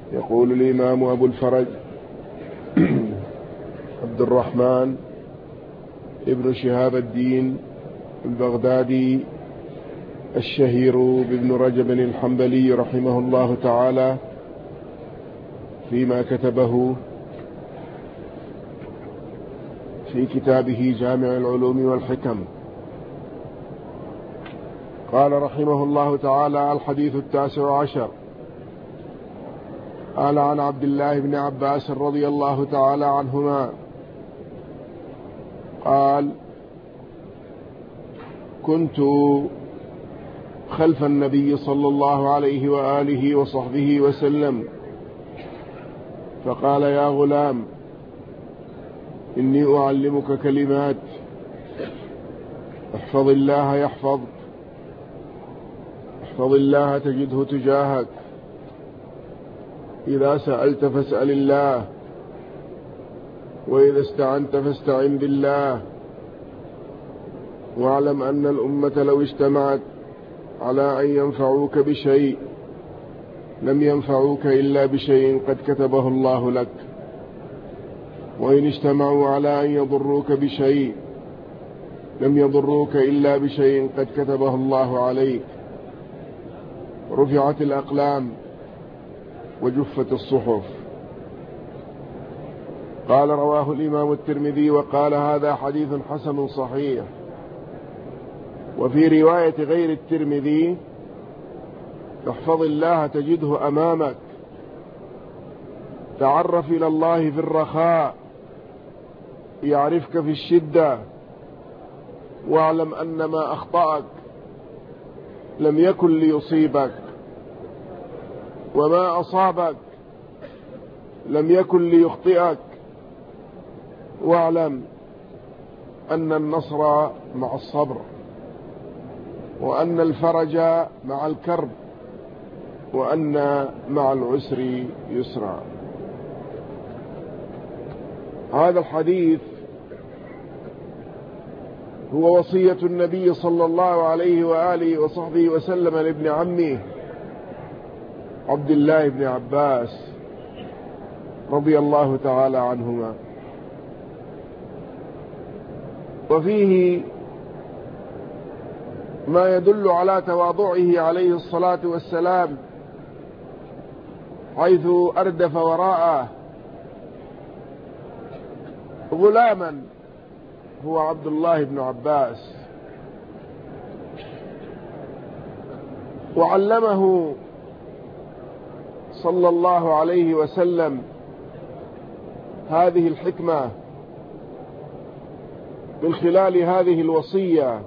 يقول الإمام أبو الفرج عبد الرحمن ابن شهاب الدين البغدادي الشهير بابن رجب الحنبلي رحمه الله تعالى فيما كتبه في كتابه جامع العلوم والحكم، قال رحمه الله تعالى: الحديث 19 قال: عن عبد الله بن عباس رضي الله تعالى عنهما قال: كنت خلف النبي صلى الله عليه وآله وصحبه وسلم فقال: يا غلام، إني أعلمك كلمات، احفظ الله يحفظك، احفظ الله تجده تجاهك، إذا سألت فاسأل الله، وإذا استعنت فاستعن بالله، واعلم أن الأمة لو اجتمعت على أن ينفعوك بشيء لم ينفعوك إلا بشيء قد كتبه الله لك، وإن اجتمعوا على أن يضروك بشيء لم يضروك إلا بشيء قد كتبه الله عليك، رفعت الأقلام وجفت الصحف. قال: رواه الإمام الترمذي وقال: هذا حديث حسن صحيح. وفي رواية غير الترمذي: احفظ الله تجده أمامك، تعرف إلى الله في الرخاء يعرفك في الشدة، واعلم أن ما أخطأك لم يكن ليصيبك، وما أصابك لم يكن ليخطئك، واعلم أن النصر مع الصبر، وأن الفرج مع الكرب، وأن مع العسر يسرا. هذا الحديث هو وصية النبي صلى الله عليه وآله وصحبه وسلم لابن عمه عبد الله بن عباس رضي الله تعالى عنهما، وفيه ما يدل على تواضعه عليه الصلاة والسلام، حيث أردف وراءه غلاما هو عبد الله بن عباس، وعلمه صلى الله عليه وسلم هذه الحكمة من خلال هذه الوصية،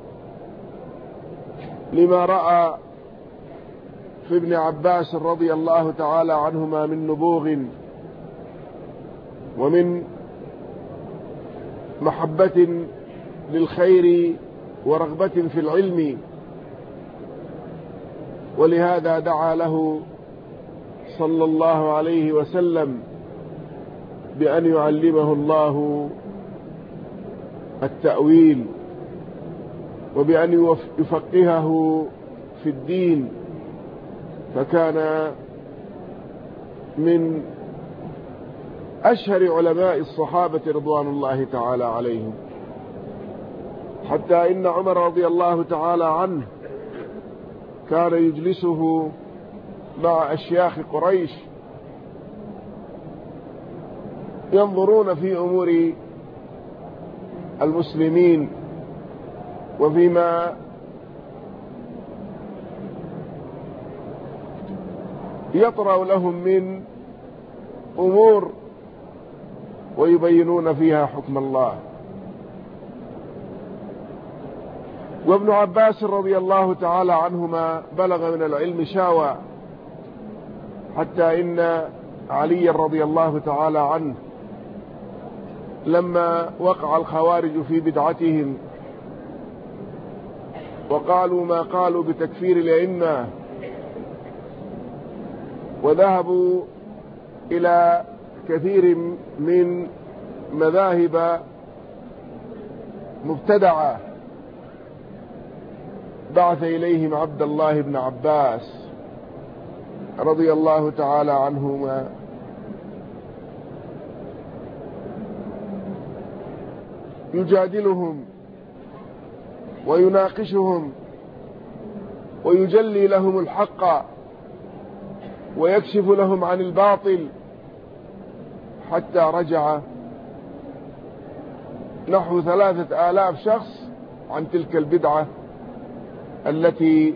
لما رأى في ابن عباس رضي الله تعالى عنهما من نبوغ ومن محبة للخير ورغبة في العلم، ولهذا دعا له صلى الله عليه وسلم بأن يعلمه الله التأويل، وبأن يفقهه في الدين، فكان من أشهر علماء الصحابة رضوان الله تعالى عليهم، حتى إن عمر رضي الله تعالى عنه كان يجلسه مع أشياخ قريش ينظرون في أمور المسلمين وفيما يطرأ لهم من أمور ويبينون فيها حكم الله. وابن عباس رضي الله تعالى عنهما بلغ من العلم شاوى، حتى إن علي رضي الله تعالى عنه لما وقع الخوارج في بدعتهم وقالوا ما قالوا بتكفير الأئمة، وذهبوا إلى كثير من مذاهب مبتدعة، بعث إليهم عبد الله بن عباس رضي الله تعالى عنهما يجادلهم ويناقشهم ويجلي لهم الحق ويكشف لهم عن الباطل، حتى رجع نحو 3000 شخص عن تلك البدعة التي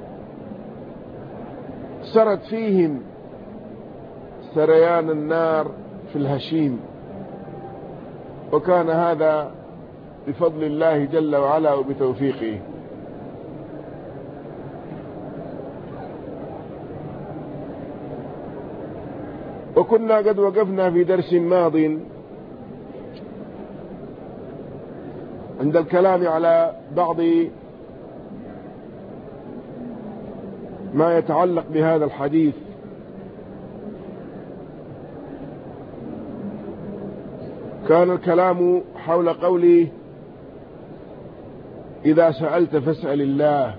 سرت فيهم سريان النار في الهشيم. وكان هذا بفضل الله جل وعلا وبتوفيقه. وكنا قد وقفنا في درس ماض عند الكلام على بعض ما يتعلق بهذا الحديث. كان الكلام حول قوله: إذا سألت فاسأل الله،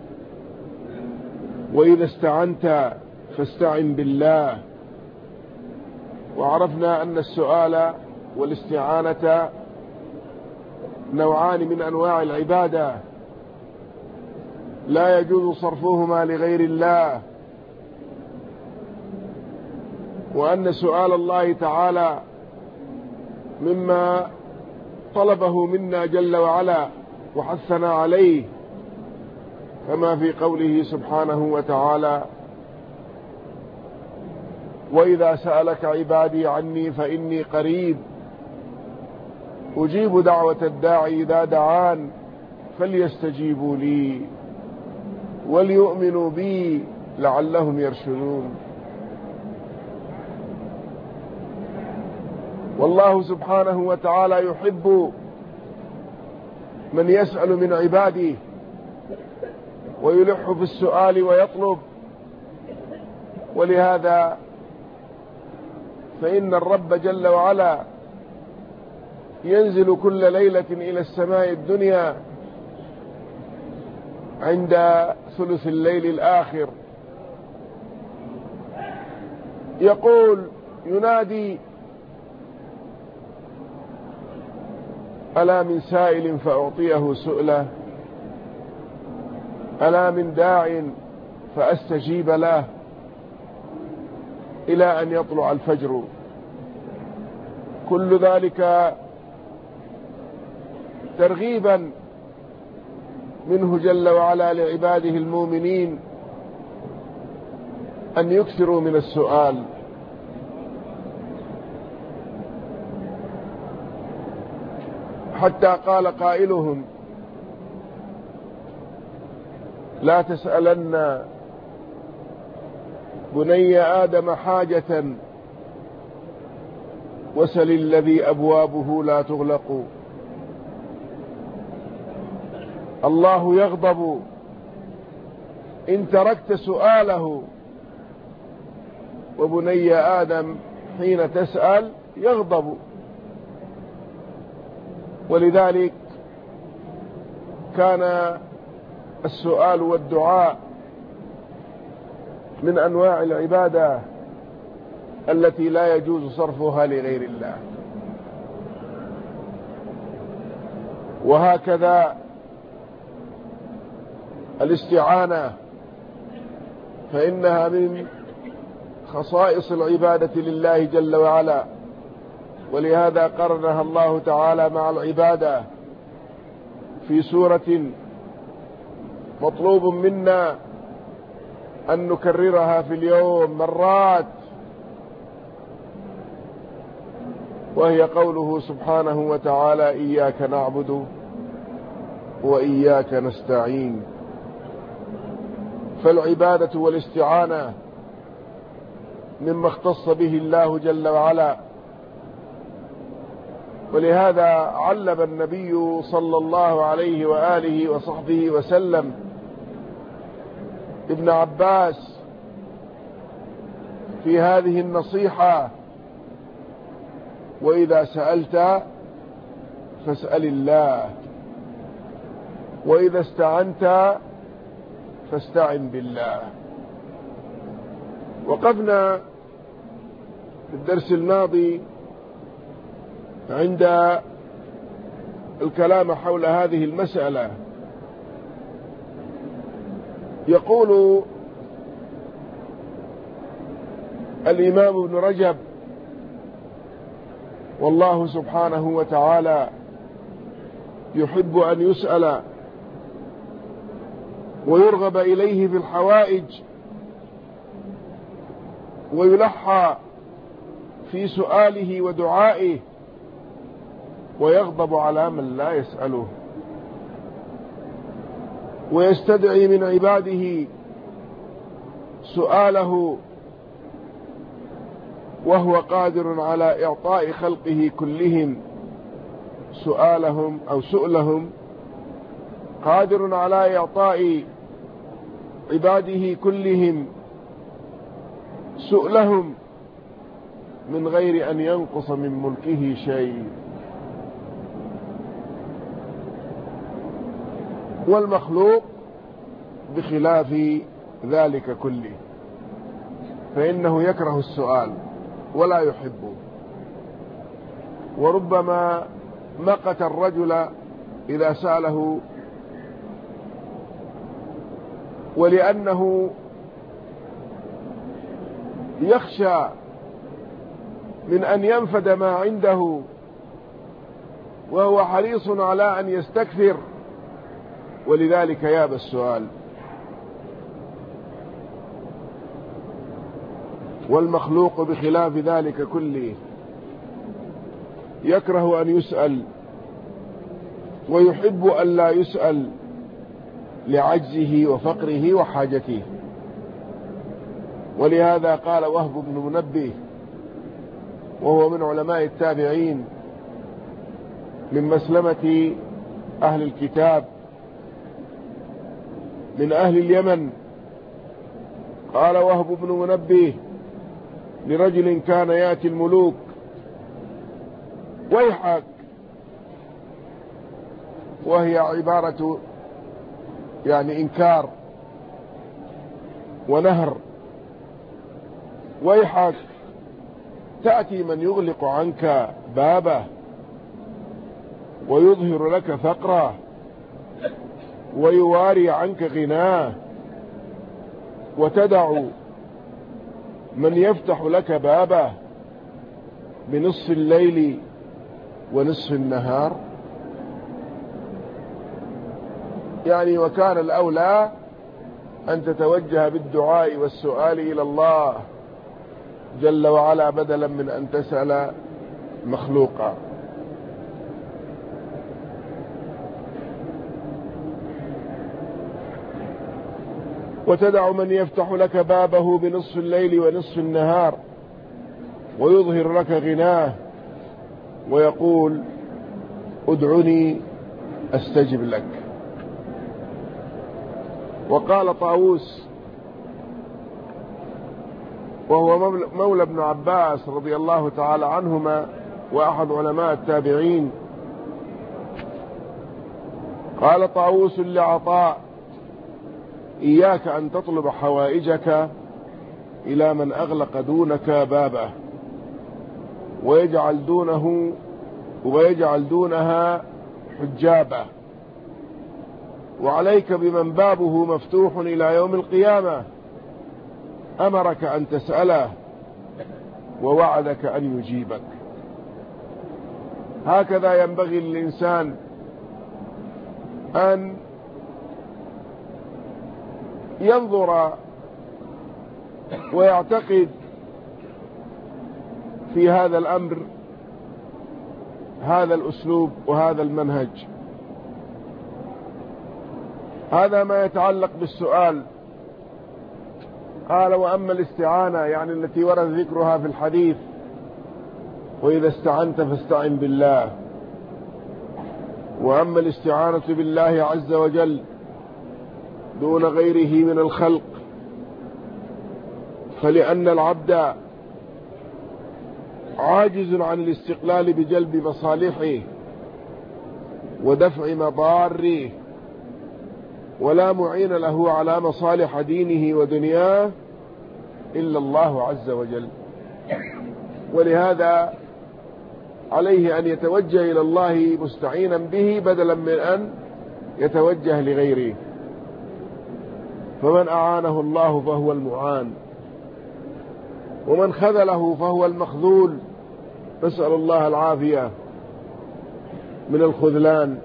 وإذا استعنت فاستعن بالله. وعرفنا أن السؤال والاستعانة نوعان من أنواع العبادة لا يجوز صرفهما لغير الله، وأن سؤال الله تعالى مما طلبه منا جل وعلا وحثنا عليه، كما في قوله سبحانه وتعالى: وإذا سألك عبادي عني فإني قريب أجيب دعوة الداعي إذا دعان فليستجيبوا لي وليؤمنوا بي لعلهم يرشدون. والله سبحانه وتعالى يحب من يسأل من عباده ويلح في السؤال ويطلب. ولهذا فإن الرب جل وعلا ينزل كل ليلة إلى السماء الدنيا عند ثلث الليل الآخر، يقول ينادي: ألا من سائل فأعطيه سؤله، ألا من داع فأستجيب له، إلى أن يطلع الفجر. كل ذلك ترغيبا منه جل وعلا لعباده المؤمنين أن يكثروا من السؤال. حتى قال قائلهم: لا تسألن بني آدم حاجة وسل الذي أبوابه لا تغلق. الله يغضب إن تركت سؤاله، وبني آدم حين تسأل يغضب. ولذلك كان السؤال والدعاء من أنواع العبادة التي لا يجوز صرفها لغير الله. وهكذا الاستعانة، فإنها من خصائص العبادة لله جل وعلا، ولهذا قرنها الله تعالى مع العبادة في سورة مطلوب منا أن نكررها في اليوم مرات، وهي قوله سبحانه وتعالى: إياك نعبد وإياك نستعين. فالعبادة والاستعانة مما اختص به الله جل وعلا. ولهذا علم النبي صلى الله عليه وآله وصحبه وسلم ابن عباس في هذه النصيحة: وإذا سألت فاسأل الله، وإذا استعنت فاستعن بالله. وقفنا في الدرس الماضي عند الكلام حول هذه المسألة. يقول الإمام ابن رجب: والله سبحانه وتعالى يحب أن يسأل ويرغب إليه في الحوائج، ويلحى في سؤاله ودعائه، ويغضب على من لا يسأله، ويستدعي من عباده سؤاله، وهو قادر على إعطاء خلقه كلهم سؤالهم أو سؤلهم، قادر على إعطاء عباده كلهم سؤلهم من غير أن ينقص من ملكه شيء. والمخلوق بخلاف ذلك كله، فإنه يكره السؤال ولا يحبه، وربما مقت الرجل إذا سأله، ولأنه يخشى من أن ينفد ما عنده، وهو حريص على أن يستكثر، ولذلك يابى السؤال. والمخلوق بخلاف ذلك كله يكره أن يسأل ويحب أن لا يسأل لعجزه وفقره وحاجته. ولهذا قال وهب بن منبه، وهو من علماء التابعين من مسلمة أهل الكتاب من أهل اليمن، قال وهب بن منبه لرجل كان يأتي الملوك: ويحك، وهي عبارة يعني إنكار ونهر. ويحك، تأتي من يغلق عنك بابه ويظهر لك فقره ويواري عنك غناه، وتدع من يفتح لك بابه بنصف الليل ونصف النهار. يعني وكان الأولى أن تتوجه بالدعاء والسؤال إلى الله جل وعلا بدلا من أن تسأل مخلوقا. وتدع من يفتح لك بابه بنصف الليل ونصف النهار ويظهر لك غناه ويقول: ادعني أستجب لك. وقال طاووس، وهو مولى ابن عباس رضي الله تعالى عنهما وأحد علماء التابعين، قال طاووس لعطاء: إياك أن تطلب حوائجك إلى من أغلق دونك بابه ويجعل دونها حجابه، وعليك بمن بابه مفتوح إلى يوم القيامة، أمرك أن تسأله ووعدك أن يجيبك. هكذا ينبغي للإنسان أن ينظر ويعتقد في هذا الأمر، هذا الأسلوب وهذا المنهج. هذا ما يتعلق بالسؤال. قال: وأما الاستعانة، يعني التي ورد ذكرها في الحديث: وإذا استعنت فاستعن بالله. وأما الاستعانة بالله عز وجل دون غيره من الخلق، فلأن العبد عاجز عن الاستقلال بجلب مصالحه ودفع مضاره، ولا معين له على مصالح دينه ودنياه إلا الله عز وجل. ولهذا عليه أن يتوجه إلى الله مستعينا به بدلا من أن يتوجه لغيره. فمن أعانه الله فهو المعان، ومن خذله فهو المخذول، نسأل الله العافية من الخذلان.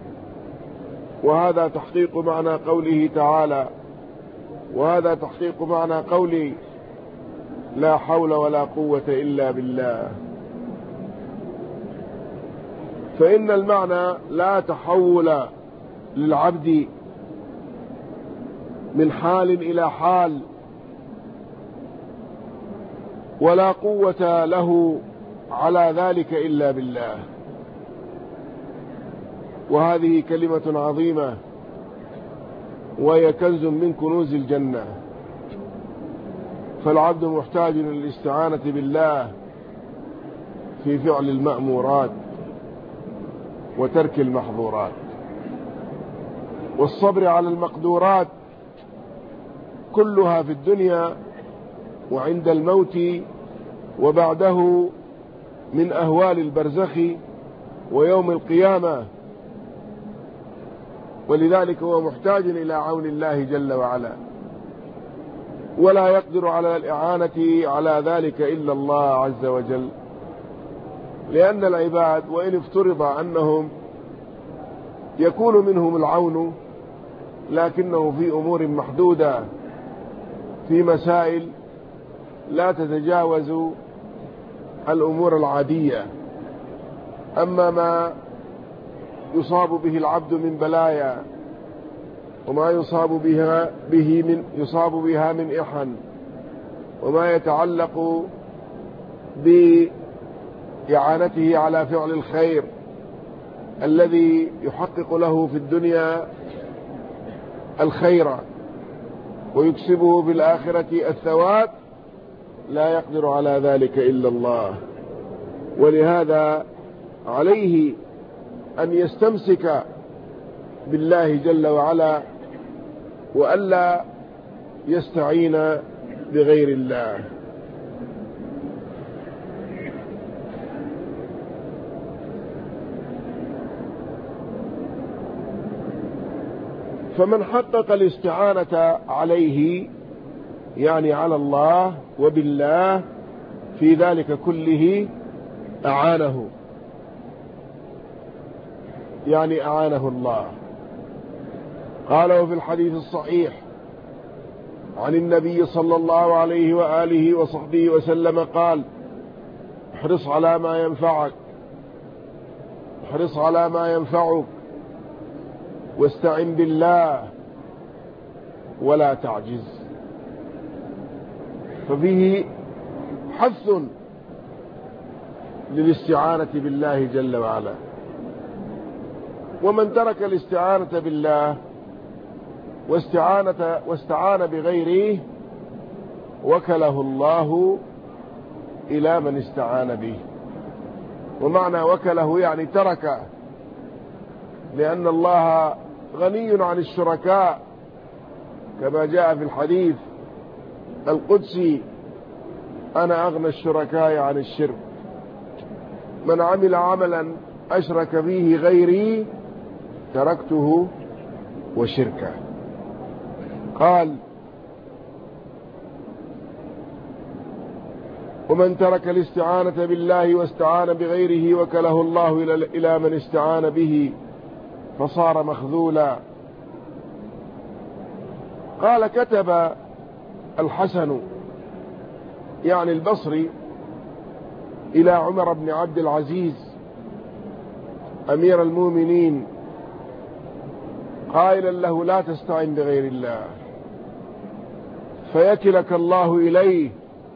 وهذا تحقيق معنى قوله تعالى، وهذا تحقيق معنى قولي لا حول ولا قوة إلا بالله. فإن المعنى لا تحول للعبد من حال إلى حال، ولا قوة له على ذلك إلا بالله. وهذه كلمة عظيمة، وهي كنز من كنوز الجنة. فالعبد محتاج للاستعانة بالله في فعل المأمورات وترك المحظورات، والصبر على المقدورات كلها في الدنيا وعند الموت وبعده من أهوال البرزخ ويوم القيامة. ولذلك هو محتاج إلى عون الله جل وعلا، ولا يقدر على الإعانة على ذلك إلا الله عز وجل. لأن العباد وإن افترض أنهم يكون منهم العون، لكنه في أمور محدودة، في مسائل لا تتجاوز الأمور العادية. أما ما يصاب به العبد من بلايا، وما يصاب بها من إحن، وما يتعلق بإعانته على فعل الخير الذي يحقق له في الدنيا الخير ويكسبه في الآخرة الثواب، لا يقدر على ذلك إلا الله. ولهذا عليه أن يستمسك بالله جل وعلا، وألا يستعين بغير الله. فمن حقق الاستعانة عليه، يعني على الله وبالله في ذلك كله، أعانه، يعني أعانه الله. قاله في الحديث الصحيح عن النبي صلى الله عليه وآله وصحبه وسلم قال: احرص على ما ينفعك، احرص على ما ينفعك، واستعن بالله ولا تعجز. ففيه حث للاستعانة بالله جل وعلا. ومن ترك الاستعانة بالله واستعان بغيره وكله الله إلى من استعان به. ومعنى وكله يعني ترك، لأن الله غني عن الشركاء، كما جاء في الحديث القدسي: أنا أغنى الشركاء عن الشرك، من عمل عملا أشرك فيه غيري تركته وشركه. قال: ومن ترك الاستعانة بالله واستعان بغيره وكله الله إلى من استعان به فصار مخذولا. قال: كتب الحسن يعني البصري إلى عمر بن عبد العزيز أمير المؤمنين قائلا له: لا تستعن بغير الله فيكلك الله إليه،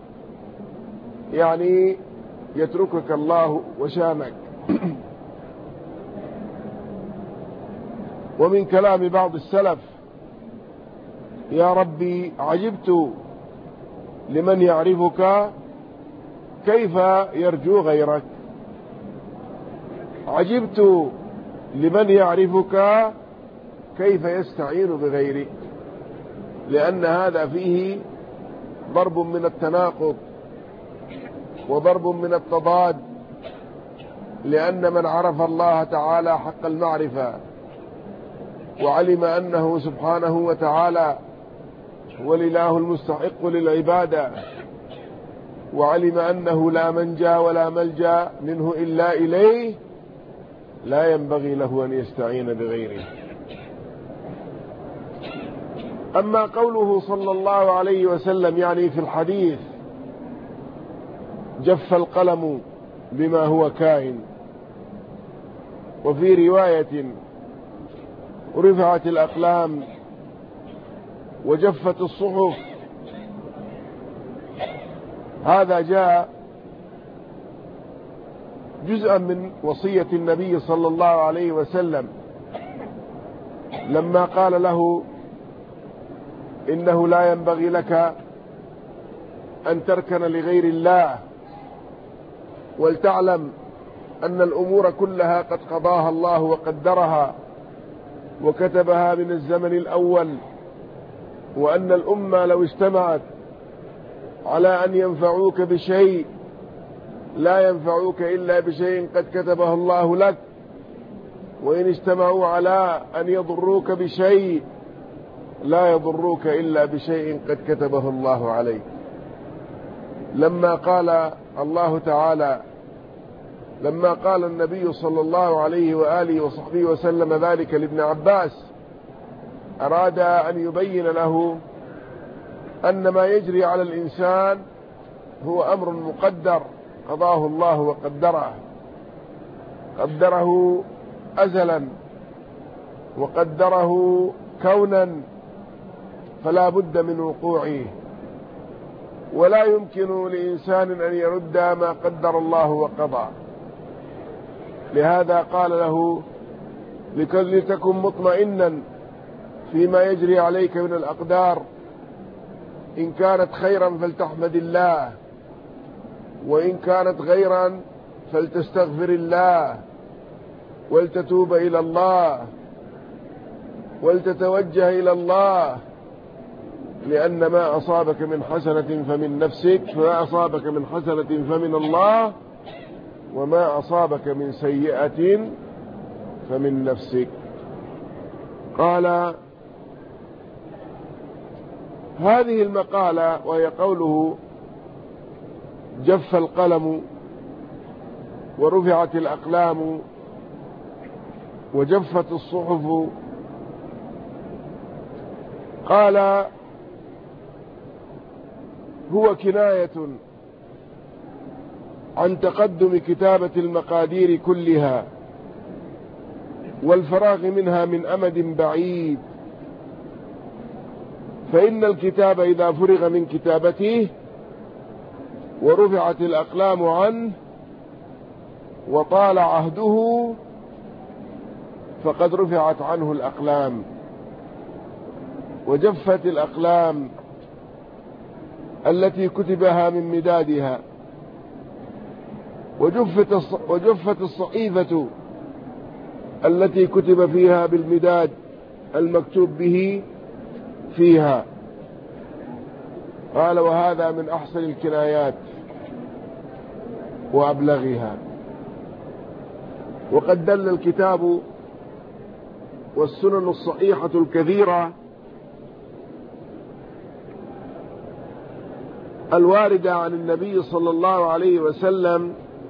يعني يتركك الله وشانك. ومن كلام بعض السلف: يا ربي عجبت لمن يعرفك كيف يرجو غيرك، عجبت لمن يعرفك كيف يستعين بغيرك. لأن هذا فيه ضرب من التناقض وضرب من التضاد، لأن من عرف الله تعالى حق المعرفة وعلم أنه سبحانه وتعالى هو الإله المستحق للعبادة، وعلم أنه لا منجى ولا ملجأ منه إلا إليه، لا ينبغي له أن يستعين بغيره. أما قوله صلى الله عليه وسلم يعني في الحديث جف القلم بما هو كائن، وفي رواية رفعت الأقلام وجفت الصحف، هذا جاء جزءا من وصية النبي صلى الله عليه وسلم لما قال له إنه لا ينبغي لك أن تركن لغير الله، ولتعلم أن الأمور كلها قد قضاها الله وقدرها وكتبها من الزمن الأول، وأن الأمة لو اجتمعت على أن ينفعوك بشيء لا ينفعوك إلا بشيء قد كتبه الله لك، وإن اجتمعوا على أن يضروك بشيء لا يضروك إلا بشيء قد كتبه الله عليك. لما قال الله تعالى لما قال النبي صلى الله عليه وآله وصحبه وسلم ذلك لابن عباس، أراد أن يبين له أن ما يجري على الإنسان هو أمر مقدر قضاه الله وقدره، قدره أزلا وقدره كونا، فلا بد من وقوعه، ولا يمكن لإنسان أن يرد ما قدر الله وقضى. لهذا قال له لتكن مطمئنا فيما يجري عليك من الأقدار، إن كانت خيرا فلتحمد الله، وإن كانت غيرا فلتستغفر الله، ولتتوب إلى الله، ولتتوجه إلى الله، لأن ما أصابك من حسنة فمن نفسك، فما أصابك من حسنة فمن الله، وما أصابك من سيئة فمن نفسك. قال هذه المقالة وهي قوله جف القلم ورفعت الأقلام وجفت الصحف، قال هو كناية عن تقدم كتابة المقادير كلها والفراغ منها من أمد بعيد، فإن الكتاب إذا فرغ من كتابته ورفعت الأقلام عنه وطال عهده فقد رفعت عنه الأقلام وجفت الأقلام التي كتبها من مدادها، وجفت الصحيفة التي كتب فيها بالمداد المكتوب به فيها. قال وهذا من أحسن الكنايات وأبلغها. وقد دل الكتاب والسنن الصحيحة الكثيرة الواردة عن النبي صلى الله عليه وسلم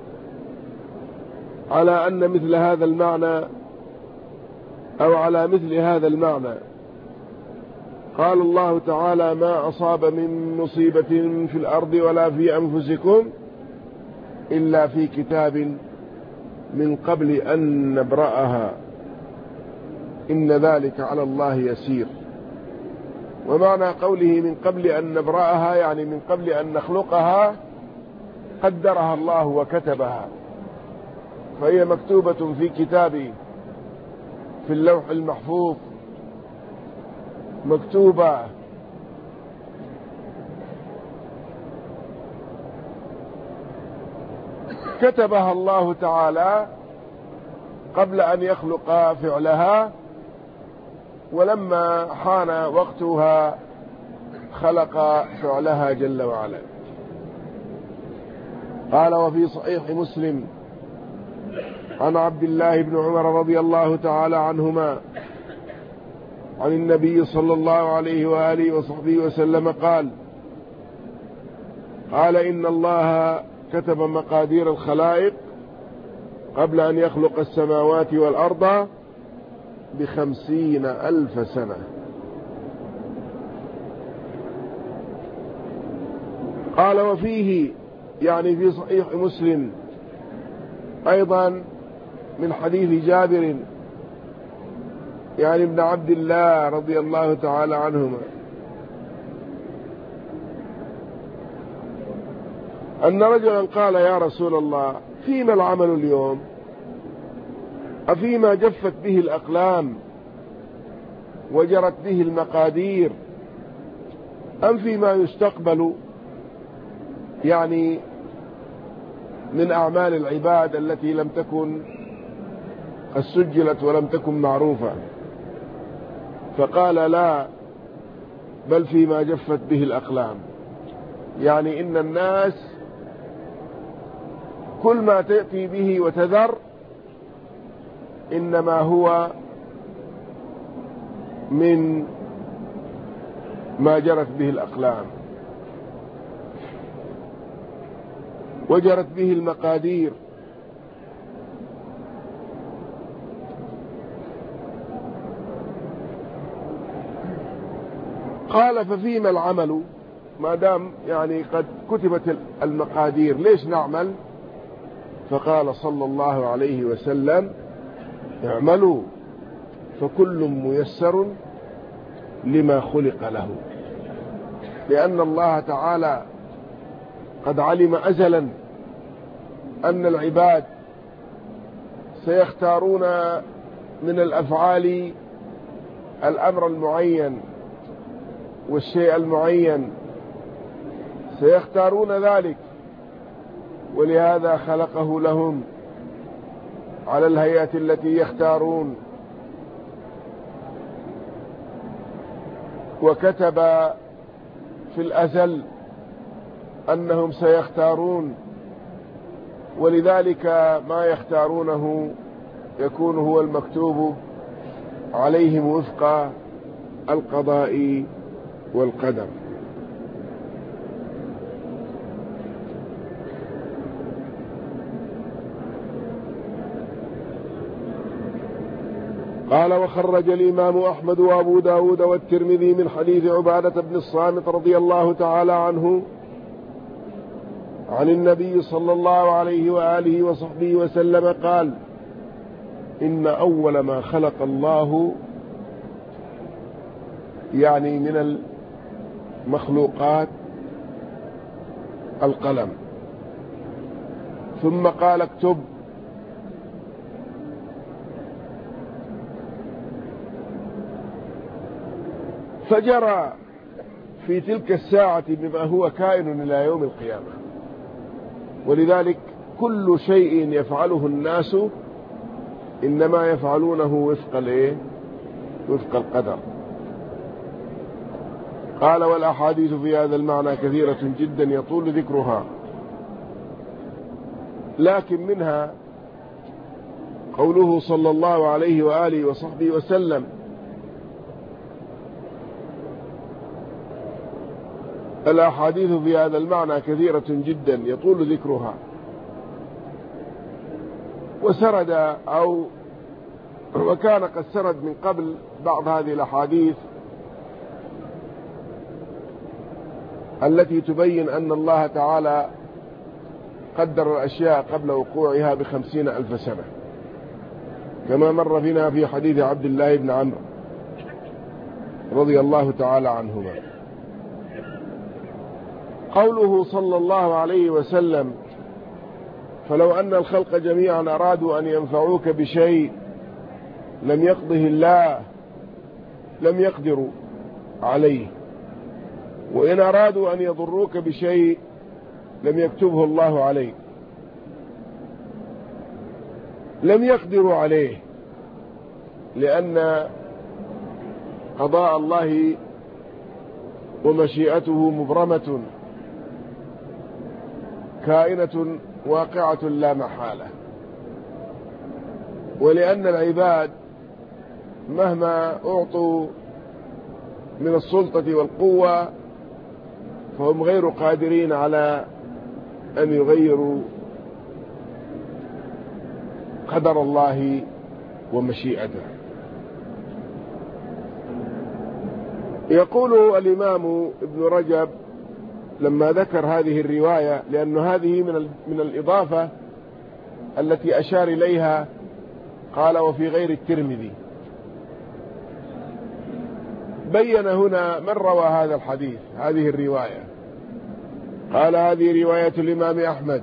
على أن مثل هذا المعنى أو على مثل هذا المعنى. قال الله تعالى ما أصاب من مصيبة في الأرض ولا في أنفسكم إلا في كتاب من قبل أن نبرأها إن ذلك على الله يسير. ومعنى قوله من قبل أن نبرأها يعني من قبل أن نخلقها قدرها الله وكتبها، فهي مكتوبة في كتابه في اللوح المحفوظ، مكتوبة كتبها الله تعالى قبل أن يخلق فعلها، ولما حان وقتها خلق فعلها جل وعلا. قال: وفي صحيح مسلم عن عبد الله بن عمر رضي الله تعالى عنهما عن النبي صلى الله عليه وآله وصحبه وسلم قال: إن الله كتب مقادير الخلائق قبل أن يخلق السماوات والأرض ب50,000 سنة. قال: وفيه يعني في صحيح مسلم أيضا من حديث جابر يعني ابن عبد الله رضي الله تعالى عنهما أن رجلا قال: يا رسول الله، فيما العمل اليوم؟ أفيما جفت به الأقلام وجرت به المقادير، أم فيما يستقبل يعني من أعمال العباد التي لم تكن قد سجلت ولم تكن معروفة؟ فقال: لا، بل فيما جفت به الأقلام. يعني إن الناس كل ما تأتي به وتذر إنما هو من ما جرت به الأقلام وجرت به المقادير. قال: ففيما العمل؟ ما دام يعني قد كتبت المقادير ليش نعمل؟ فقال صلى الله عليه وسلم: اعملوا فكل ميسر لما خلق له. لأن الله تعالى قد علم أزلا أن العباد سيختارون من الأفعال الأمر المعين والشيء المعين، سيختارون ذلك، ولهذا خلقه لهم على الهيئة التي يختارون، وكتب في الأزل أنهم سيختارون، ولذلك ما يختارونه يكون هو المكتوب عليهم وفق القضاء والقدر. قال: وخرج الإمام أحمد وأبو داود والترمذي من حديث عبادة بن الصامت رضي الله تعالى عنه عن النبي صلى الله عليه وآله وصحبه وسلم قال: إن أول ما خلق الله يعني من المخلوقات القلم، ثم قال: اكتب. فجرى في تلك الساعة بما هو كائن إلى يوم القيامة. ولذلك كل شيء يفعله الناس إنما يفعلونه وفق القدر. قال: والأحاديث في هذا المعنى كثيرة جدا يطول ذكرها، لكن منها قوله صلى الله عليه وآله وصحبه وسلم: الأحاديث في هذا المعنى كثيرة جدا يطول ذكرها. وسرد وكان قد سرد من قبل بعض هذه الأحاديث التي تبين أن الله تعالى قدر الأشياء قبل وقوعها ب50,000 سنة، كما مر بنا في حديث عبد الله بن عمرو رضي الله تعالى عنهما. قوله صلى الله عليه وسلم: فلو أن الخلق جميعا أرادوا أن ينفعوك بشيء لم يقضه الله لم يقدروا عليه، وإن أرادوا أن يضروك بشيء لم يكتبه الله عليك، لم يقدروا عليه، لأن قضاء الله ومشيئته مبرمة كائنة واقعة لا محالة. ولأن العباد مهما أعطوا من السلطة والقوة فهم غير قادرين على أن يغيروا قدر الله ومشيئته. يقول الإمام ابن رجب لما ذكر هذه الرواية، لأن هذه من الإضافة التي أشار إليها، قال وفي غير الترمذي، بين هنا من روى هذا الحديث هذه الرواية. قال هذه رواية الإمام أحمد،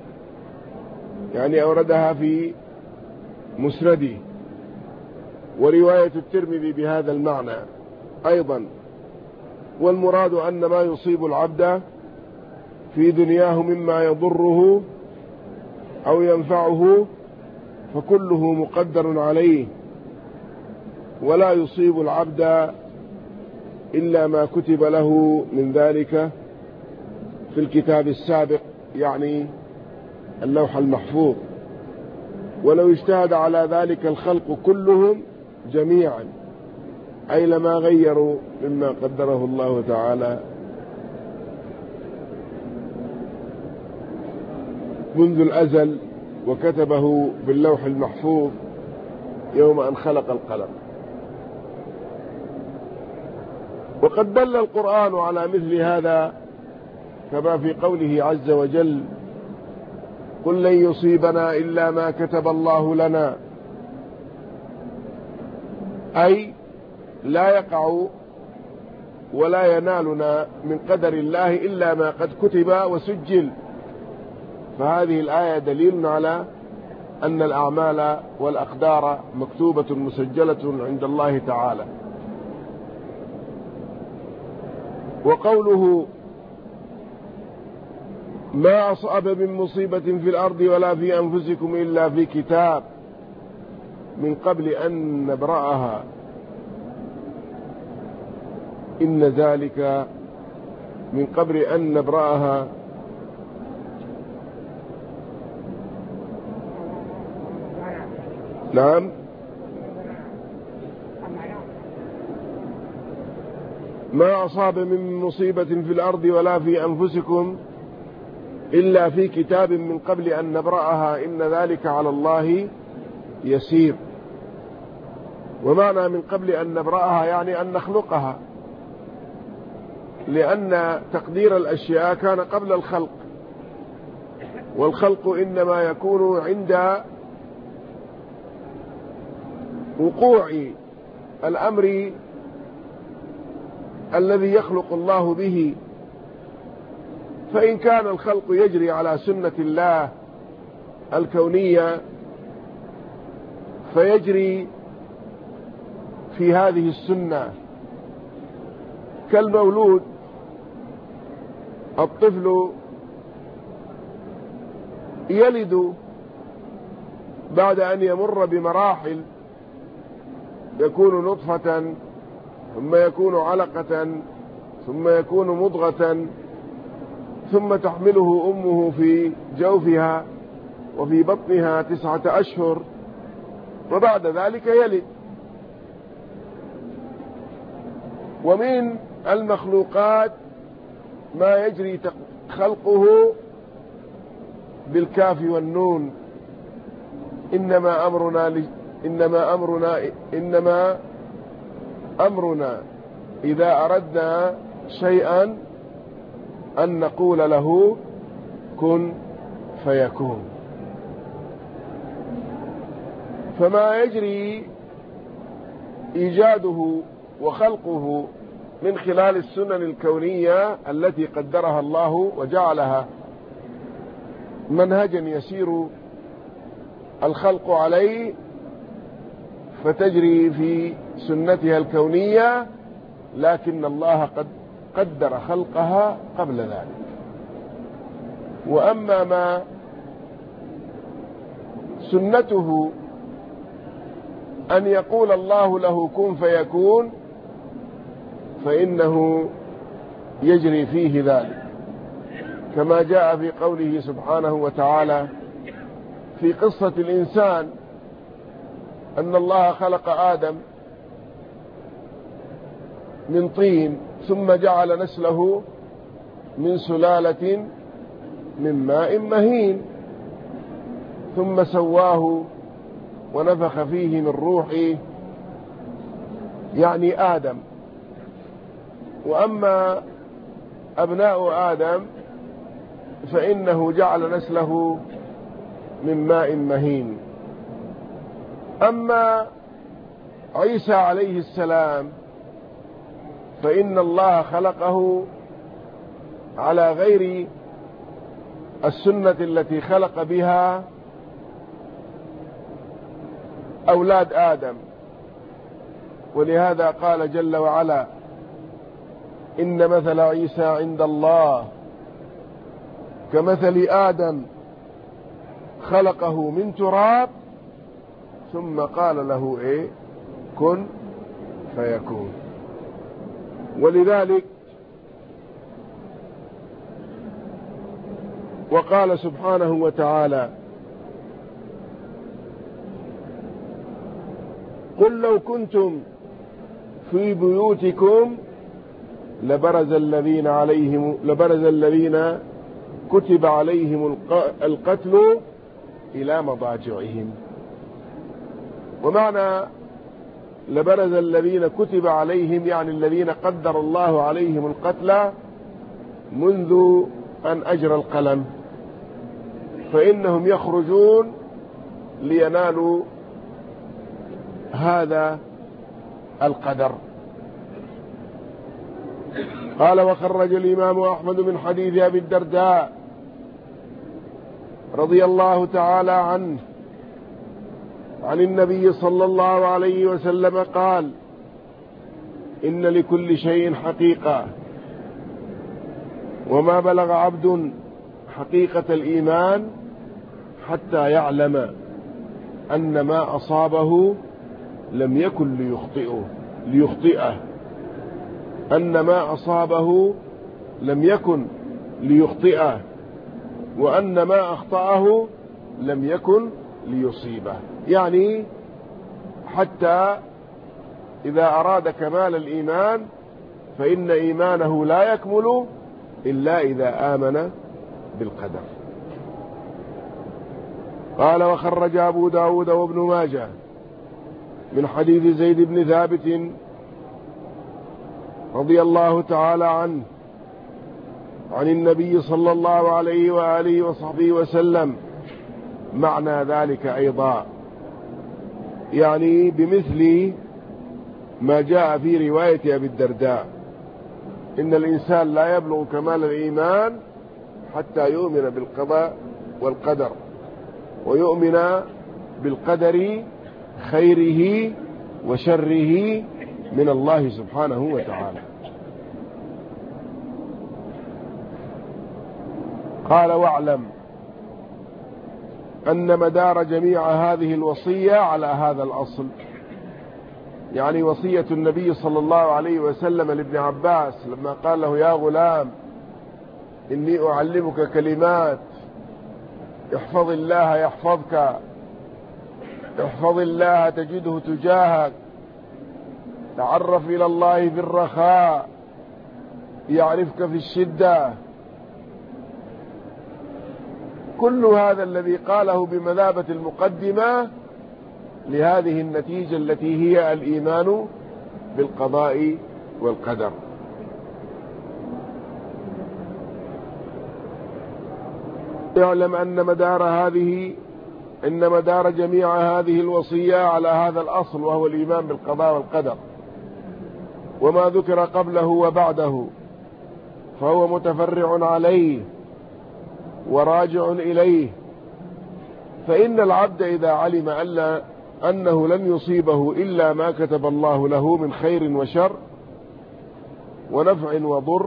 يعني أوردها في مسنده، ورواية الترمذي بهذا المعنى أيضا. والمراد أن ما يصيب العبد في دنياه مما يضره أو ينفعه فكله مقدر عليه، ولا يصيب العبد إلا ما كتب له من ذلك في الكتاب السابق، يعني اللوح المحفوظ. ولو اجتهد على ذلك الخلق كلهم جميعا أي لما غيروا مما قدره الله تعالى منذ الأزل وكتبه باللوح المحفوظ يوم أن خلق القلم. وقد دل القرآن على مثل هذا كما في قوله عز وجل: قل لن يصيبنا إلا ما كتب الله لنا، أي لا يقع ولا ينالنا من قدر الله إلا ما قد كتب وسجل. فهذه الآية دليل على أن الأعمال والأقدار مكتوبة مسجلة عند الله تعالى. وقوله: ما أصاب من مصيبة في الأرض ولا في أنفسكم إلا في كتاب من قبل أن نبرأها إن ذلك من قبل أن نبرأها نعم ما أصاب من مصيبة في الأرض ولا في أنفسكم إلا في كتاب من قبل أن نبرأها إن ذلك على الله يسير. ومعنى من قبل أن نبرأها يعني أن نخلقها، لأن تقدير الأشياء كان قبل الخلق، والخلق إنما يكون عند وقوع الأمر الذي يخلق الله به. فإن كان الخلق يجري على سنة الله الكونية فيجري في هذه السنة كالمولود، الطفل يلد بعد أن يمر بمراحل، يكون نطفة ثم يكون علقة ثم يكون مضغة ثم تحمله أمه في جوفها وفي بطنها 9 أشهر، وبعد ذلك يلد. ومن المخلوقات ما يجري خلقه بالكاف والنون: إنما أمرنا إذا أردنا شيئا أن نقول له كن فيكون. فما يجري إيجاده وخلقه من خلال السنن الكونية التي قدرها الله وجعلها منهجا يسير الخلق عليه، فتجري في سنتها الكونية، لكن الله قد قدر خلقها قبل ذلك. وأما ما سنته أن يقول الله له كن فيكون، فإنه يجري فيه ذلك، كما جاء في قوله سبحانه وتعالى في قصة الإنسان أن الله خلق آدم من طين ثم جعل نسله من سلالة من ماء مهين ثم سواه ونفخ فيه من روحه، يعني آدم. وأما أبناء آدم فإنه جعل نسله من ماء مهين. أما عيسى عليه السلام فإن الله خلقه على غير السنة التي خلق بها أولاد آدم، ولهذا قال جل وعلا إن مثل عيسى عند الله كمثل آدم خلقه من تراب ثم قال له كن فيكون. ولذلك وقال سبحانه وتعالى قل لو كنتم في بيوتكم لبرز الذين كتب عليهم القتل إلى مضاجعهم. ومعنى لبرز الذين كتب عليهم يعني الذين قدر الله عليهم القتل منذ أن أجرى القلم، فإنهم يخرجون لينالوا هذا القدر. قال وخرج الإمام أحمد من حديث أبي الدرداء رضي الله تعالى عنه عن النبي صلى الله عليه وسلم قال إن لكل شيء حقيقة، وما بلغ عبد حقيقة الإيمان حتى يعلم أن ما أصابه لم يكن ليخطئه أن ما أصابه لم يكن ليخطئه وأن ما أخطأه لم يكن ليصيبه. يعني حتى إذا أراد كمال الإيمان فإن إيمانه لا يكمل إلا إذا آمن بالقدر. قال وخرج أبو داود وابن ماجه من حديث زيد بن ثابت رضي الله تعالى عنه عن النبي صلى الله عليه وآله وصحبه وسلم معنى ذلك أيضا، يعني بمثل ما جاء في رواية أبي الدرداء إن الإنسان لا يبلغ كمال الإيمان حتى يؤمن بالقضاء والقدر، ويؤمن بالقدر خيره وشره من الله سبحانه وتعالى. قال واعلم أن مدار جميع هذه الوصية على هذا الأصل، يعني وصية النبي صلى الله عليه وسلم لابن عباس لما قال له يا غلام إني أعلمك كلمات احفظ الله يحفظك، احفظ الله تجده تجاهك، تعرف إلى الله في الرخاء يعرفك في الشدة. كل هذا الذي قاله بمثابة المقدمة لهذه النتيجة التي هي الإيمان بالقضاء والقدر. يعلم أن مدار جميع هذه الوصية على هذا الأصل وهو الإيمان بالقضاء والقدر، وما ذكر قبله وبعده فهو متفرع عليه وراجع إليه. فإن العبد إذا علم أنه لن يصيبه إلا ما كتب الله له من خير وشر ونفع وضر،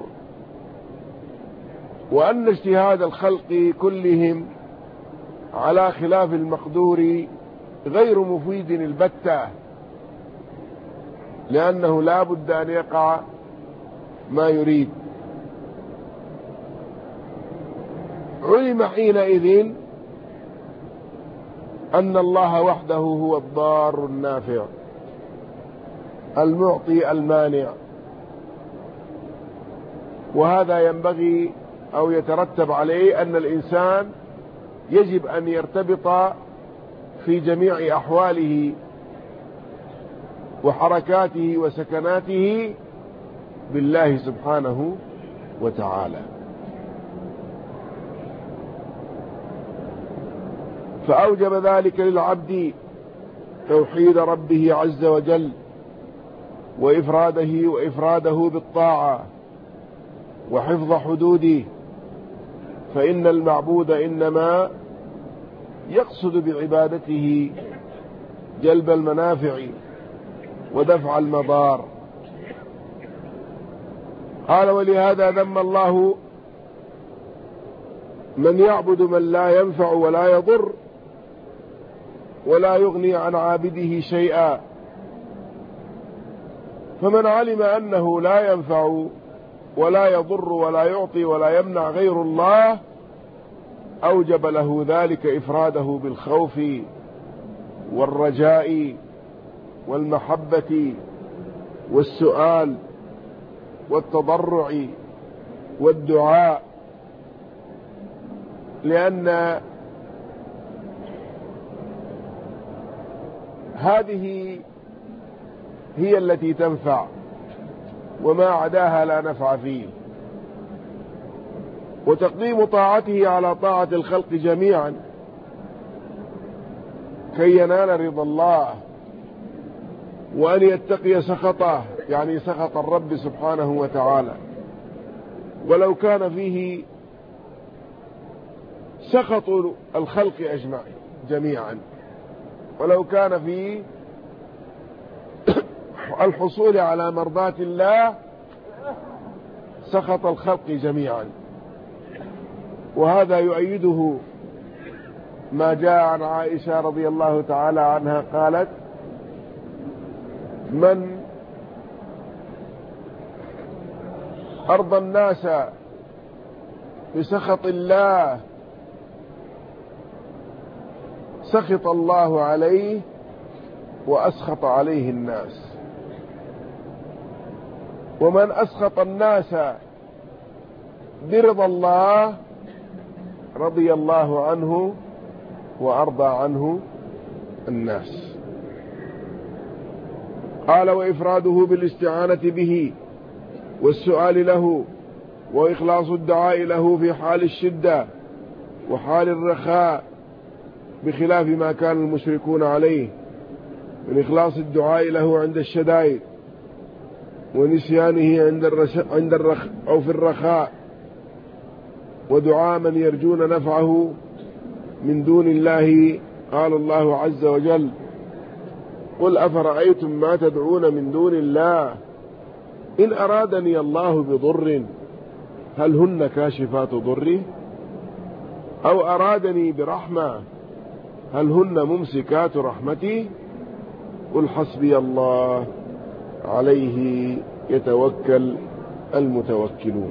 وأن اجتهاد الخلق كلهم على خلاف المقدور غير مفيد البتة، لأنه لا بد أن يقع ما يريد، علم حينئذ أن الله وحده هو الضار النافع المعطي المانع. وهذا ينبغي أو يترتب عليه أن الإنسان يجب أن يرتبط في جميع أحواله وحركاته وسكناته بالله سبحانه وتعالى. فأوجب ذلك للعبد توحيد ربه عز وجل وإفراده بالطاعة وحفظ حدوده، فإن المعبود إنما يقصد بعبادته جلب المنافع ودفع المضار. قال: ولهذا ذم الله من يعبد من لا ينفع ولا يضر ولا يغني عن عابده شيئا. فمن علم أنه لا ينفع ولا يضر ولا يعطي ولا يمنع غير الله أوجب له ذلك إفراده بالخوف والرجاء والمحبة والسؤال والتضرع والدعاء، لأن هذه هي التي تنفع، وما عداها لا نفع فيه. وتقديم طاعته على طاعة الخلق جميعا كي ينال رضا الله، وأن يتقي سخطه، يعني سخط الرب سبحانه وتعالى، ولو كان فيه سخط الخلق جميعا، ولو كان فيه الحصول على مرضاة الله سخط الخلق جميعا. وهذا يؤيده ما جاء عن عائشة رضي الله تعالى عنها قالت: من أرضى الناس بسخط الله سخط الله عليه وأسخط عليه الناس، ومن أسخط الناس برضا الله رضي الله عنه وأرضى عنه الناس. قال: وإفراده بالاستعانة به والسؤال له وإخلاص الدعاء له في حال الشدة وحال الرخاء، بخلاف ما كان المشركون عليه من إخلاص الدعاء له عند الشدائد ونسيانه عند أو في الرخاء، ودعاء من يرجون نفعه من دون الله. قال الله عز وجل: قل أفرأيتم ما تدعون من دون الله إن أرادني الله بضر هل هن كاشفات ضره أو أرادني برحمة هل هن ممسكات رحمتي قل حسبي الله عليه يتوكل المتوكلون.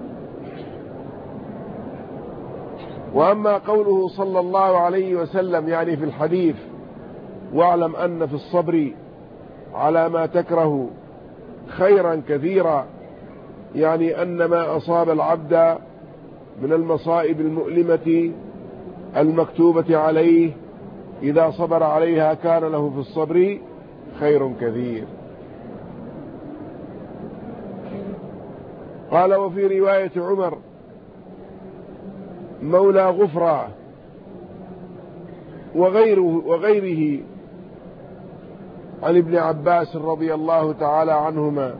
وأما قوله صلى الله عليه وسلم يعني في الحديث: واعلم أن في الصبر على ما تكره خيرا كثيرا، يعني أن ما أصاب العبد من المصائب المؤلمة المكتوبة عليه إذا صبر عليها كان له في الصبر خير كثير. قال: وفي رواية عمر مولى غفرة وغيره عن ابن عباس رضي الله تعالى عنهما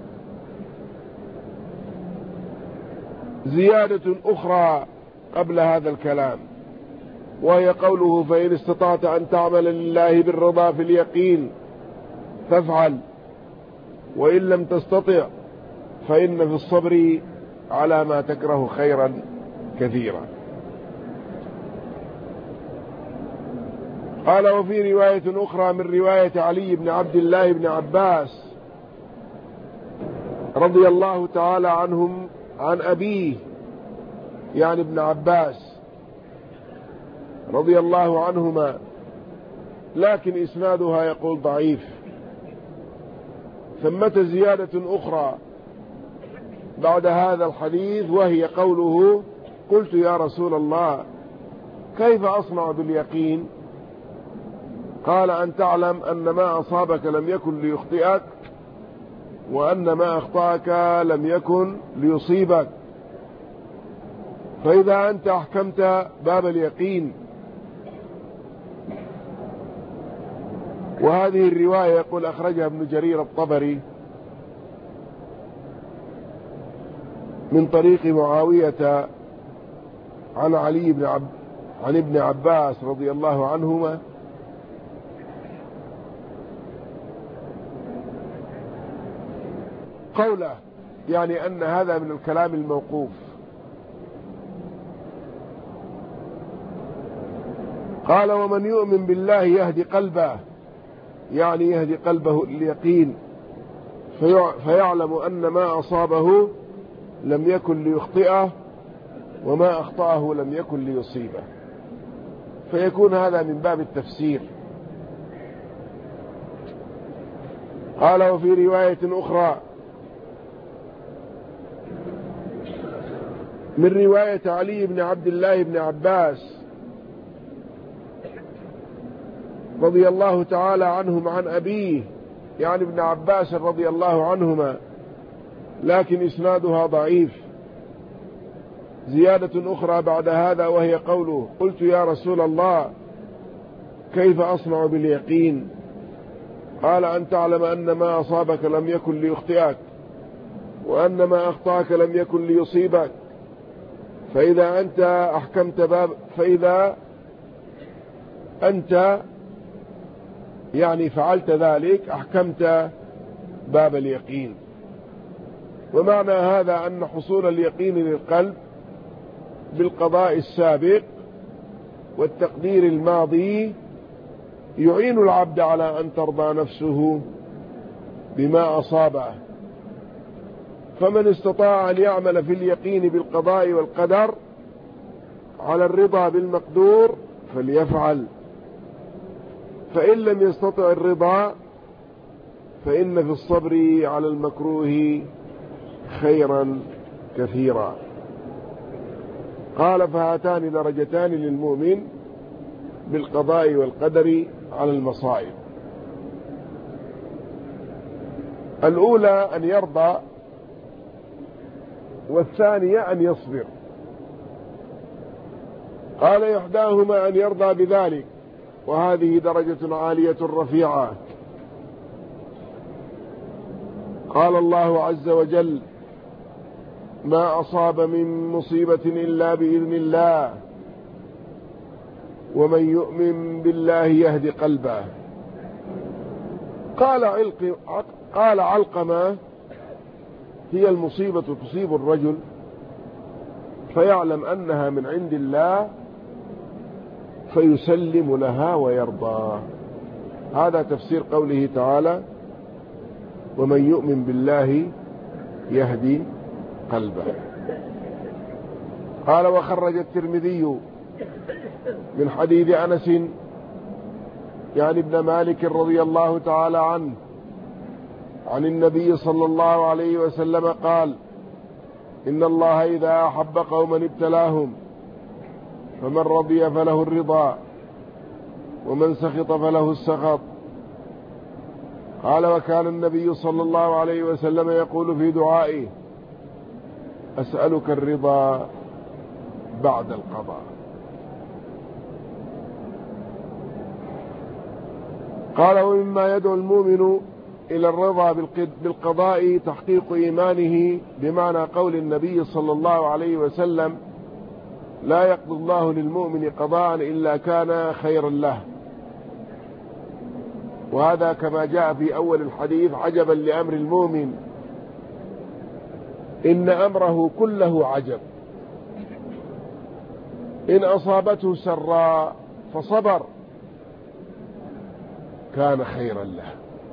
زيادة أخرى قبل هذا الكلام، وهي قوله: فإن استطعت أن تعمل لله بالرضا في اليقين فافعل، وإن لم تستطع فإن في الصبر على ما تكره خيرا كثيرا. قال: وفي رواية أخرى من رواية علي بن عبد الله بن عباس رضي الله تعالى عنهم عن أبيه يعني ابن عباس رضي الله عنهما، لكن إسنادها يقول ضعيف. ثمة زيادة أخرى بعد هذا الحديث، وهي قوله: قلت يا رسول الله كيف أصنع باليقين؟ قال: أن تعلم أن ما أصابك لم يكن ليخطئك، وأن ما أخطأك لم يكن ليصيبك. فإذا أنت أحكمت باب اليقين. وهذه الرواية يقول أخرجها ابن جرير الطبري من طريق معاوية عن عن ابن عباس رضي الله عنهما قوله، يعني أن هذا من الكلام الموقوف. قال: ومن يؤمن بالله يهدي قلبه، يعني يهدي قلبه اليقين، فيعلم أن ما أصابه لم يكن ليخطئه، وما أخطأه لم يكن ليصيبه، فيكون هذا من باب التفسير. قال: وفي رواية أخرى من رواية علي بن عبد الله بن عباس رضي الله تعالى عنهم عن أبيه، يعني ابن عباس رضي الله عنهما، لكن إسنادها ضعيف. زيادة أخرى بعد هذا، وهي قوله: قلت يا رسول الله كيف أصنع باليقين؟ قال: أن تعلم أن ما أصابك لم يكن ليخطئك، وأن ما أخطأك لم يكن ليصيبك. فإذا أنت يعني فعلت ذلك أحكمت باب اليقين. ومعنى هذا أن حصول اليقين للقلب بالقضاء السابق والتقدير الماضي يعين العبد على أن ترضى نفسه بما أصابه. فمن استطاع أن يعمل في اليقين بالقضاء والقدر على الرضا بالمقدور فليفعل، فإن لم يستطع الرضا فإن في الصبر على المكروه خيرا كثيرا. قال: فهاتان درجتان للمؤمن بالقضاء والقدر على المصائب. الأولى أن يرضى، والثانية أن يصبر. قال: إحداهما أن يرضى بذلك، وهذه درجة عالية رفيعة. قال الله عز وجل: ما أصاب من مصيبة إلا بإذن الله، ومن يؤمن بالله يهدي قلبه. قال علقمة: هي المصيبة تصيب الرجل فيعلم أنها من عند الله فيسلم لها ويرضى. هذا تفسير قوله تعالى: ومن يؤمن بالله يهدي قلبه. قال: وخرج الترمذي من حديث أنس يعني ابن مالك رضي الله تعالى عنه عن النبي صلى الله عليه وسلم قال: إن الله إذا أحب قوما ابتلاهم، فمن رضي فله الرضا، ومن سخط فله السخط. قال: وكان النبي صلى الله عليه وسلم يقول في دعائه: أسألك الرضا بعد القضاء. قال: ومما يدعو المؤمن إلى الرضا بالقضاء تحقيق إيمانه، بمعنى قول النبي صلى الله عليه وسلم: لا يقضي الله للمؤمن قضاء إلا كان خيرا له. وهذا كما جاء في أول الحديث: عجبا لأمر المؤمن، إن أمره كله عجب، إن أصابته سراء فصبر كان خيرا له،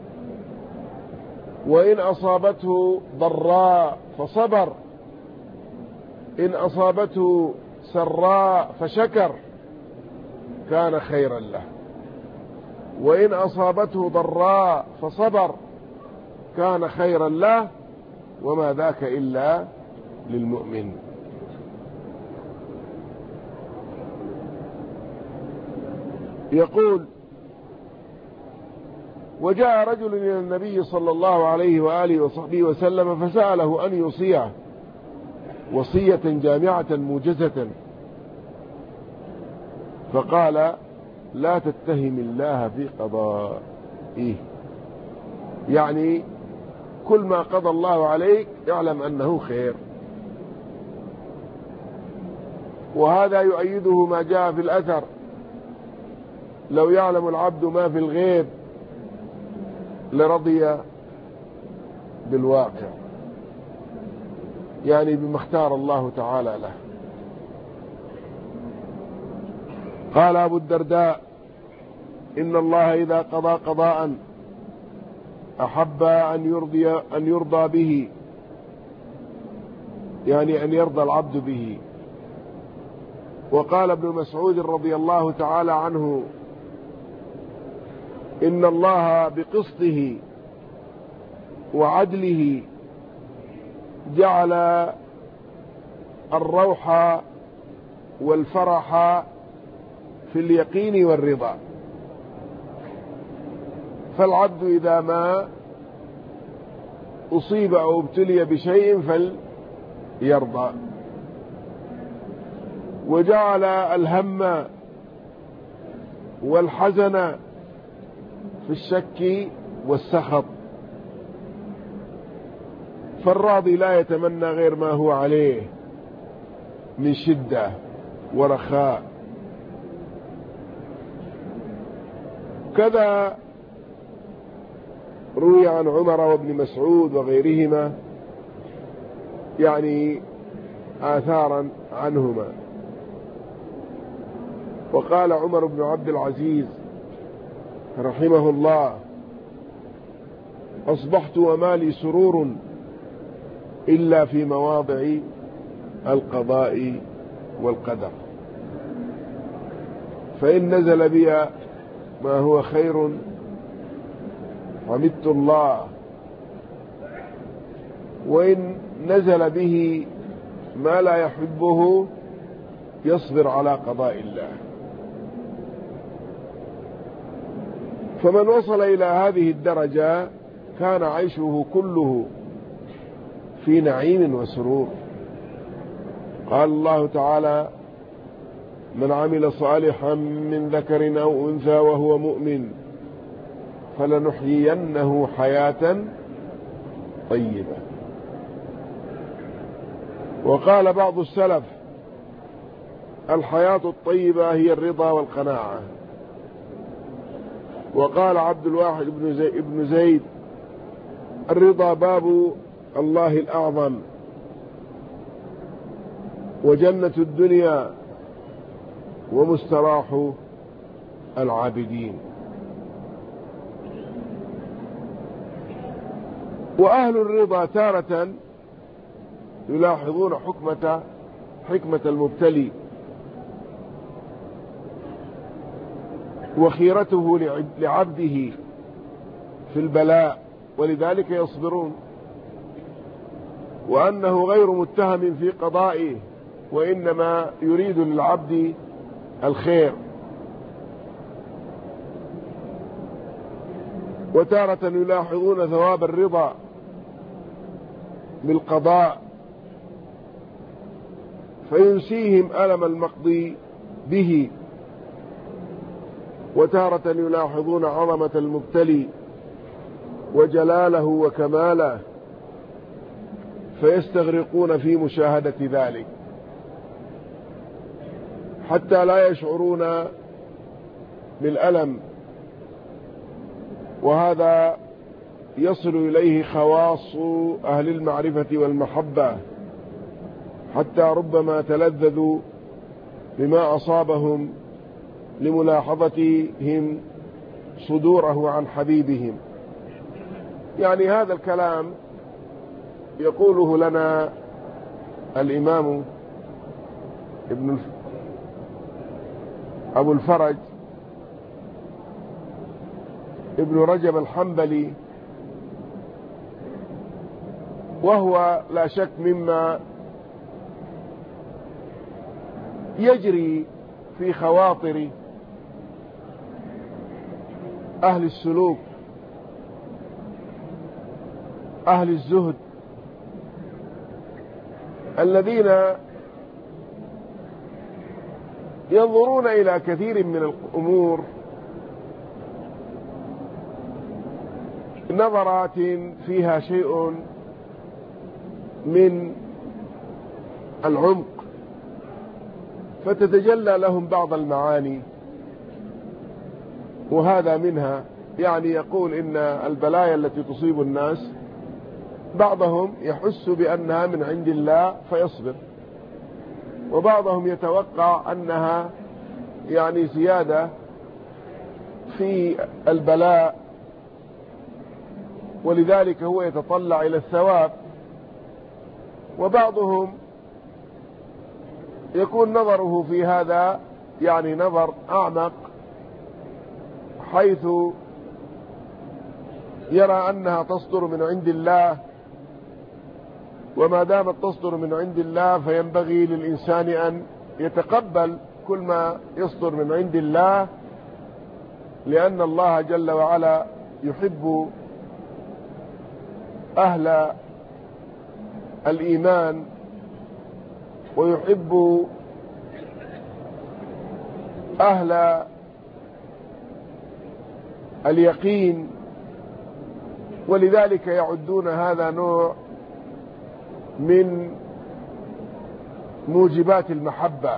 وإن أصابته ضراء فصبر، إن أصابته سراء فشكر كان خيرا له، وإن أصابته ضراء فصبر كان خيرا له، وما ذاك إلا للمؤمن. يقول: وجاء رجل إلى النبي صلى الله عليه وآله وصحبه وسلم فسأله أن يوصيه وصية جامعة موجزة، فقال: لا تتهم الله في قضائه، يعني كل ما قضى الله عليك اعلم أنه خير. وهذا يؤيده ما جاء في الأثر: لو يعلم العبد ما في الغيب لرضي بالواقع، يعني بما اختار الله تعالى له. قال أبو الدرداء: إن الله إذا قضى قضاء أحب أن يرضى به، يعني أن يرضى العبد به. وقال ابن مسعود رضي الله تعالى عنه: إن الله بقسطه وعدله جعل الروح والفرح في اليقين والرضا، فالعبد إذا ما أصيب أو ابتلي بشيء فليرضى، وجعل الهم والحزن في الشك والسخط، فالراضي لا يتمنى غير ما هو عليه من شدة ورخاء. كذا روي عن عمر وابن مسعود وغيرهما يعني آثارا عنهما. وقال عمر بن عبد العزيز رحمه الله: أصبحت وما لي سرور إلا في مواضع القضاء والقدر، فإن نزل بي ما هو خير حمدت الله، وإن نزل به ما لا يحبه يصبر على قضاء الله. فمن وصل إلى هذه الدرجة كان عيشه كله في نعيم وسرور. قال الله تعالى: من عمل صالحا من ذكر أو أنثى وهو مؤمن فلنحيينه حياة طيبة. وقال بعض السلف: الحياة الطيبة هي الرضا والقناعة. وقال عبد الواحد بن زيد: الرضا باب الله الأعظم وجنة الدنيا ومستراح العابدين. وأهل الرضا تارة يلاحظون حكمة المبتلي وخيرته لعبده في البلاء، ولذلك يصبرون، وأنه غير متهم في قضائه، وإنما يريد للعبد الخير. وتارة يلاحظون ثواب الرضا بالقضاء فينسيهم ألم المقضي به، وتارة يلاحظون عظمة المبتلي وجلاله وكماله فيستغرقون في مشاهدة ذلك حتى لا يشعرون بالألم. وهذا يصل إليه خواص أهل المعرفة والمحبة، حتى ربما تلذذوا بما أصابهم لملاحظتهم صدوره عن حبيبهم. يعني هذا الكلام يقوله لنا الإمام أبو الفرج ابن رجب الحنبلي، وهو لا شك مما يجري في خواطر أهل السلوك أهل الزهد الذين ينظرون إلى كثير من الأمور نظرات فيها شيء من العمق، فتتجلى لهم بعض المعاني، وهذا منها. يعني يقول إن البلايا التي تصيب الناس بعضهم يحس بأنها من عند الله فيصبر، وبعضهم يتوقع أنها يعني زيادة في البلاء، ولذلك هو يتطلع إلى الثواب. وبعضهم يكون نظره في هذا يعني نظر أعمق، حيث يرى أنها تصدر من عند الله، وما دامت تصدر من عند الله فينبغي للإنسان أن يتقبل كل ما يصدر من عند الله، لأن الله جل وعلا يحب أهل الإيمان ويحب أهل اليقين، ولذلك يعدون هذا نوع من موجبات المحبة.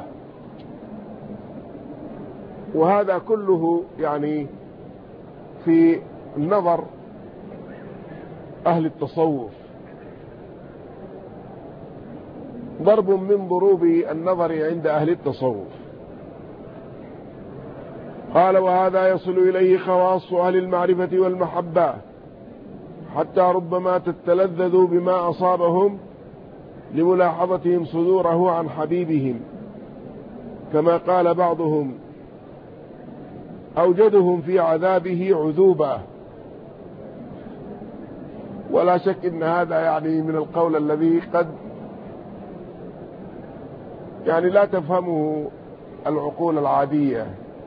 وهذا كله يعني في النظر أهل التصوف ضرب من ضروب النظر عند أهل التصوف. قال: وهذا يصل إليه خواص أهل المعرفة والمحبة، حتى ربما تتلذذ بما أصابهم لملاحظتهم صدوره عن حبيبهم، كما قال بعضهم: أوجدهم في عذابه عذوبة. ولا شك إن هذا يعني من القول الذي قد يعني لا تفهمه العقول العادية.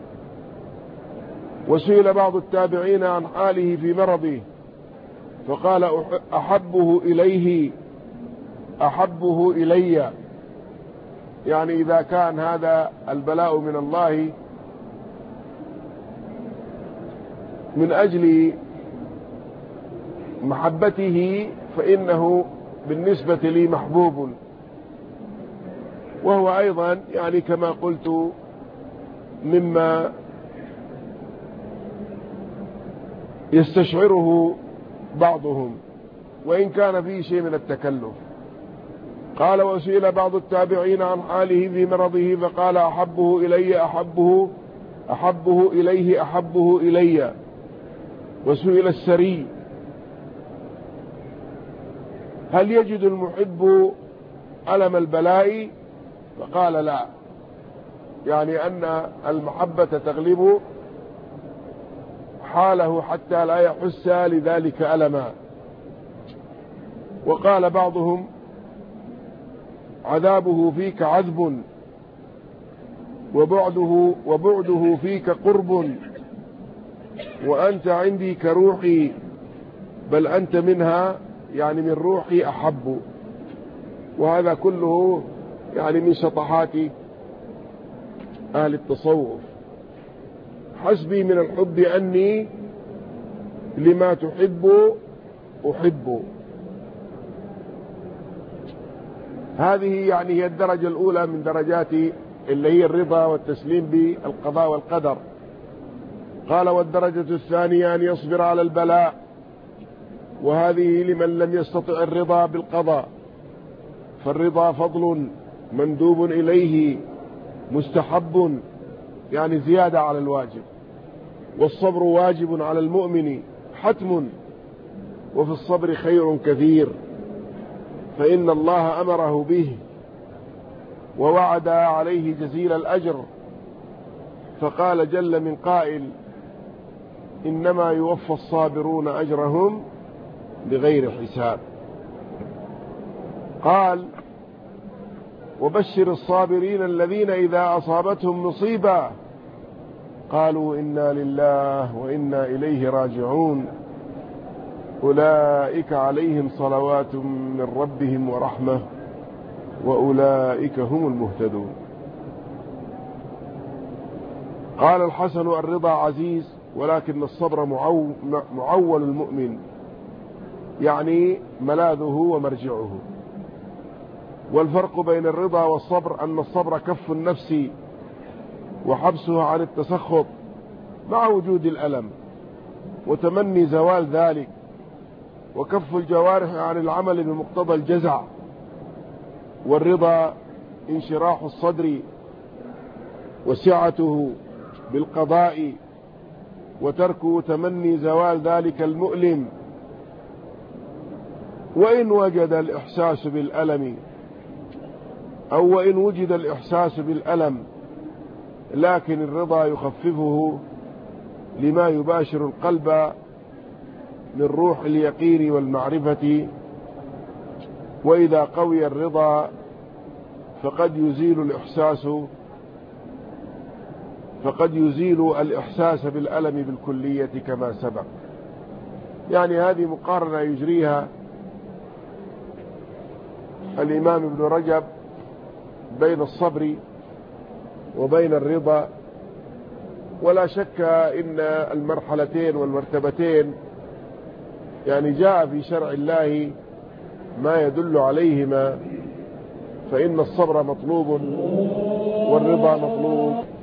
وسئل بعض التابعين عن حاله في مرضه فقال: أحبه إليه أحبه إلي. يعني إذا كان هذا البلاء من الله من أجل محبته فإنه بالنسبة لي محبوب. وهو أيضا يعني كما قلت مما يستشعره بعضهم، وإن كان فيه شيء من التكلف. قال: وسئل بعض التابعين عن حاله في مرضه فقال: أحبه إلي أحبه إليه أحبه إلي. وسئل السري: هل يجد المحب ألم البلاء؟ فقال: لا، يعني أن المحبة تغلب حاله حتى لا يحس لذلك ألما. وقال بعضهم: عذابه فيك عذب، وبعده فيك قرب، وأنت عندي كروحي، بل أنت منها يعني من روحي أحب. وهذا كله يعني من شطحات أهل التصوف. حسبي من الحب أني لما تحب أحب. هذه يعني هي الدرجة الأولى من درجات اللي هي الرضا والتسليم بالقضاء والقدر. قال: والدرجة الثانية أن يصبر على البلاء، وهذه لمن لم يستطع الرضا بالقضاء، فالرضا فضل مندوب إليه مستحب، يعني زيادة على الواجب. والصبر واجب على المؤمن حتم، وفي الصبر خير كثير، فإن الله أمره به ووعد عليه جزيل الأجر. فقال جل من قائل: إنما يوفى الصابرون أجرهم بغير حساب. قال: وبشر الصابرين الذين إذا أصابتهم مصيبة قالوا إنا لله وإنا إليه راجعون أولئك عليهم صلوات من ربهم ورحمة وأولئك هم المهتدون. قال الحسن: الرضا عزيز ولكن الصبر معول المؤمن، يعني ملاذه ومرجعه. والفرق بين الرضا والصبر أن الصبر كف النفس وحبسها عن التسخط مع وجود الألم وتمني زوال ذلك، وكف الجوارح عن العمل بمقتضى الجزع. والرضا انشراح الصدر وسعته بالقضاء وترك تمني زوال ذلك المؤلم، وإن وجد الإحساس بالألم أو وإن وجد الإحساس بالألم، لكن الرضا يخففه لما يباشر القلب من روح اليقين والمعرفة. وإذا قوي الرضا فقد يزيل الإحساس بالألم بالكلية كما سبق. يعني هذه مقارنة يجريها الإمام ابن رجب بين الصبر وبين الرضا. ولا شك إن المرحلتين والمرتبتين يعني جاء في شرع الله ما يدل عليهما، فإن الصبر مطلوب والرضا مطلوب